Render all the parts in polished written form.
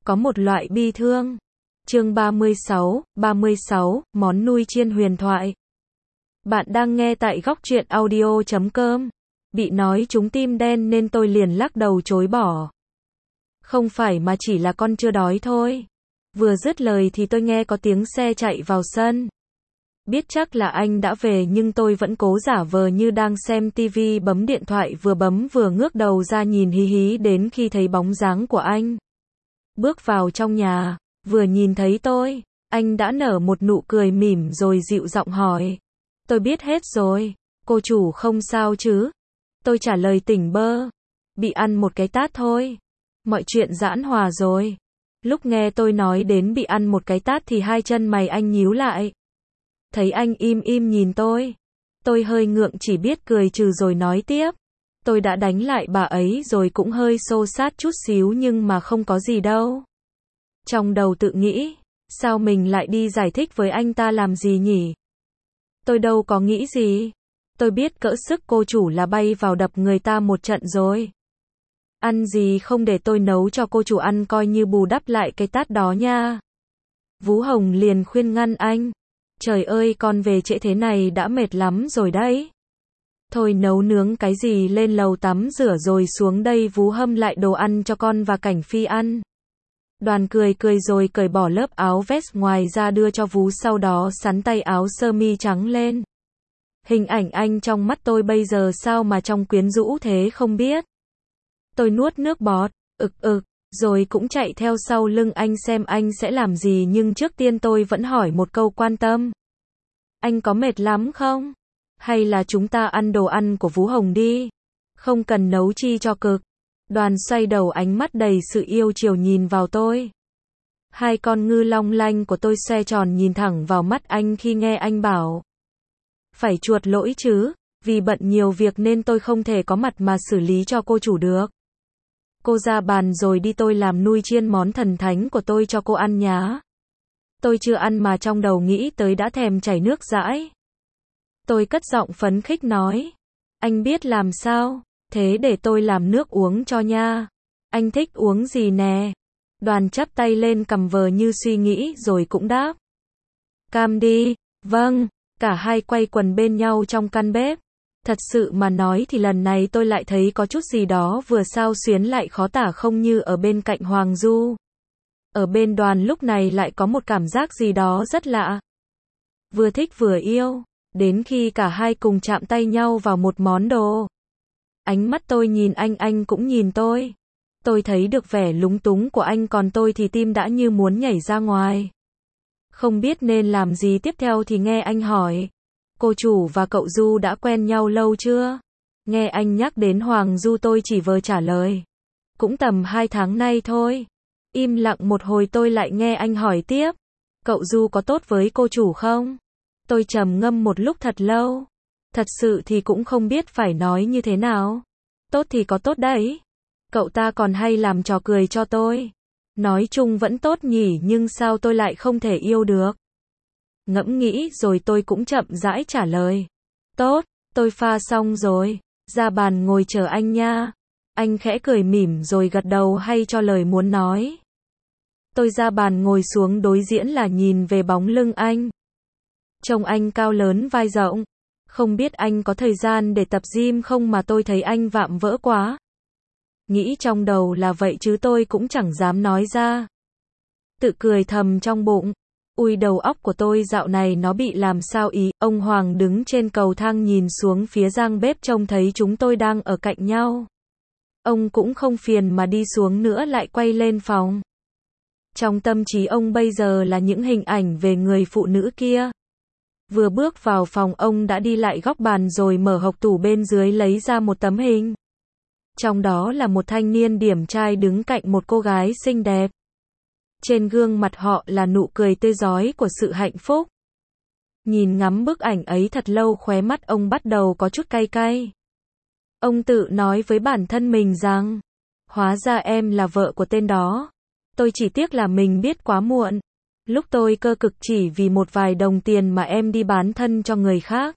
Có một loại bi thương. Chương 36, món nuôi chiên huyền thoại. Bạn đang nghe tại góc truyện audio.com. Bị nói trúng tim đen nên tôi liền lắc đầu chối bỏ. Không phải mà chỉ là con chưa đói thôi. Vừa dứt lời thì tôi nghe có tiếng xe chạy vào sân. Biết chắc là anh đã về nhưng tôi vẫn cố giả vờ như đang xem tivi, bấm điện thoại, vừa bấm vừa ngước đầu ra nhìn hí hí đến khi thấy bóng dáng của anh. Bước vào trong nhà, vừa nhìn thấy tôi, anh đã nở một nụ cười mỉm rồi dịu giọng hỏi. Tôi biết hết rồi, cô chủ không sao chứ? Tôi trả lời tỉnh bơ. Bị ăn một cái tát thôi. Mọi chuyện giãn hòa rồi. Lúc nghe tôi nói đến bị ăn một cái tát thì hai chân mày anh nhíu lại. Thấy anh im im nhìn tôi hơi ngượng chỉ biết cười trừ rồi nói tiếp. Tôi đã đánh lại bà ấy rồi cũng hơi xô xát chút xíu nhưng mà không có gì đâu. Trong đầu tự nghĩ, sao mình lại đi giải thích với anh ta làm gì nhỉ? Tôi đâu có nghĩ gì. Tôi biết cỡ sức cô chủ là bay vào đập người ta một trận rồi. Ăn gì không để tôi nấu cho cô chủ ăn coi như bù đắp lại cái tát đó nha. Vú Hồng liền khuyên ngăn anh. Trời ơi, con về trễ thế này đã mệt lắm rồi đấy. Thôi nấu nướng cái gì lên lầu tắm rửa rồi xuống đây vú hâm lại đồ ăn cho con và Cảnh Phi ăn. Đoàn cười cười rồi cởi bỏ lớp áo vest ngoài ra đưa cho vú, sau đó sắn tay áo sơ mi trắng lên. Hình ảnh anh trong mắt tôi bây giờ sao mà trông quyến rũ thế không biết. Tôi nuốt nước bọt, rồi cũng chạy theo sau lưng anh xem anh sẽ làm gì, nhưng trước tiên tôi vẫn hỏi một câu quan tâm. Anh có mệt lắm không? Hay là chúng ta ăn đồ ăn của vú Hồng đi? Không cần nấu chi cho cực. Đoàn xoay đầu, ánh mắt đầy sự yêu chiều nhìn vào tôi. Hai con ngư long lanh của tôi xoe tròn nhìn thẳng vào mắt anh khi nghe anh bảo. Phải chuột lỗi chứ, vì bận nhiều việc nên tôi không thể có mặt mà xử lý cho cô chủ được. Cô ra bàn rồi đi, tôi làm nuôi chiên món thần thánh của tôi cho cô ăn nhá. Tôi chưa ăn mà trong đầu nghĩ tới đã thèm chảy nước dãi. Tôi cất giọng phấn khích nói. Anh biết làm sao? Thế để tôi làm nước uống cho nha. Anh thích uống gì nè? Đoàn chắp tay lên cầm vờ như suy nghĩ rồi cũng đáp. Cam đi. Vâng. Cả hai quay quần bên nhau trong căn bếp. Thật sự mà nói thì lần này tôi lại thấy có chút gì đó vừa xao xuyến lại khó tả, không như ở bên cạnh Hoàng Du. Ở bên Đoàn lúc này lại có một cảm giác gì đó rất lạ. Vừa thích vừa yêu. Đến khi cả hai cùng chạm tay nhau vào một món đồ. Ánh mắt tôi nhìn anh cũng nhìn tôi. Tôi thấy được vẻ lúng túng của anh, còn tôi thì tim đã như muốn nhảy ra ngoài. Không biết nên làm gì tiếp theo thì nghe anh hỏi. Cô chủ và cậu Du đã quen nhau lâu chưa? Nghe anh nhắc đến Hoàng Du tôi chỉ vờ trả lời. Cũng tầm 2 tháng nay thôi. Im lặng một hồi tôi lại nghe anh hỏi tiếp. Cậu Du có tốt với cô chủ không? Tôi trầm ngâm một lúc thật lâu. Thật sự thì cũng không biết phải nói như thế nào. Tốt thì có tốt đấy. Cậu ta còn hay làm trò cười cho tôi. Nói chung vẫn tốt nhỉ, nhưng sao tôi lại không thể yêu được? Ngẫm nghĩ rồi tôi cũng chậm rãi trả lời. Tốt, tôi pha xong rồi. Ra bàn ngồi chờ anh nha. Anh khẽ cười mỉm rồi gật đầu hay cho lời muốn nói. Tôi ra bàn ngồi xuống đối diện là nhìn về bóng lưng anh. Trông anh cao lớn vai rộng. Không biết anh có thời gian để tập gym không mà tôi thấy anh vạm vỡ quá. Nghĩ trong đầu là vậy chứ tôi cũng chẳng dám nói ra. Tự cười thầm trong bụng. Ui, đầu óc của tôi dạo này nó bị làm sao ý. Ông Hoàng đứng trên cầu thang nhìn xuống phía gang bếp trông thấy chúng tôi đang ở cạnh nhau. Ông cũng không phiền mà đi xuống nữa, lại quay lên phòng. Trong tâm trí ông bây giờ là những hình ảnh về người phụ nữ kia. Vừa bước vào phòng ông đã đi lại góc bàn rồi mở hộc tủ bên dưới lấy ra một tấm hình. Trong đó là một thanh niên điển trai đứng cạnh một cô gái xinh đẹp. Trên gương mặt họ là nụ cười tươi rói của sự hạnh phúc. Nhìn ngắm bức ảnh ấy thật lâu, khóe mắt ông bắt đầu có chút cay cay. Ông tự nói với bản thân mình rằng, hóa ra em là vợ của tên đó. Tôi chỉ tiếc là mình biết quá muộn. Lúc tôi cơ cực chỉ vì một vài đồng tiền mà em đi bán thân cho người khác.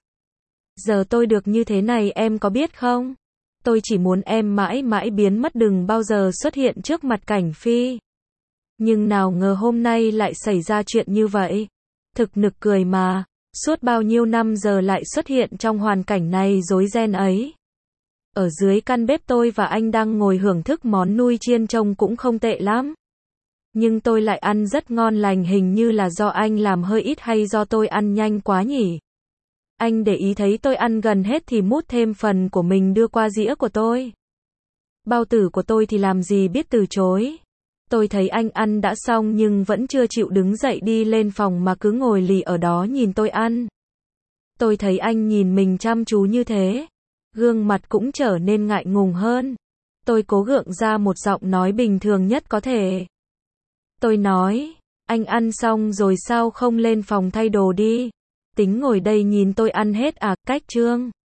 Giờ tôi được như thế này em có biết không? Tôi chỉ muốn em mãi mãi biến mất, đừng bao giờ xuất hiện trước mặt Cảnh Phi. Nhưng nào ngờ hôm nay lại xảy ra chuyện như vậy. Thực nực cười mà, suốt bao nhiêu năm giờ lại xuất hiện trong hoàn cảnh này rối ren ấy. Ở dưới căn bếp tôi và anh đang ngồi hưởng thức món nui chiên trông cũng không tệ lắm. Nhưng tôi lại ăn rất ngon lành, hình như là do anh làm hơi ít hay do tôi ăn nhanh quá nhỉ? Anh để ý thấy tôi ăn gần hết thì múc thêm phần của mình đưa qua dĩa của tôi. Bao tử của tôi thì làm gì biết từ chối. Tôi thấy anh ăn đã xong nhưng vẫn chưa chịu đứng dậy đi lên phòng mà cứ ngồi lì ở đó nhìn tôi ăn. Tôi thấy anh nhìn mình chăm chú như thế, gương mặt cũng trở nên ngại ngùng hơn. Tôi cố gượng ra một giọng nói bình thường nhất có thể. Tôi nói, anh ăn xong rồi sao không lên phòng thay đồ đi? Tính ngồi đây nhìn tôi ăn hết à? Cách Trương.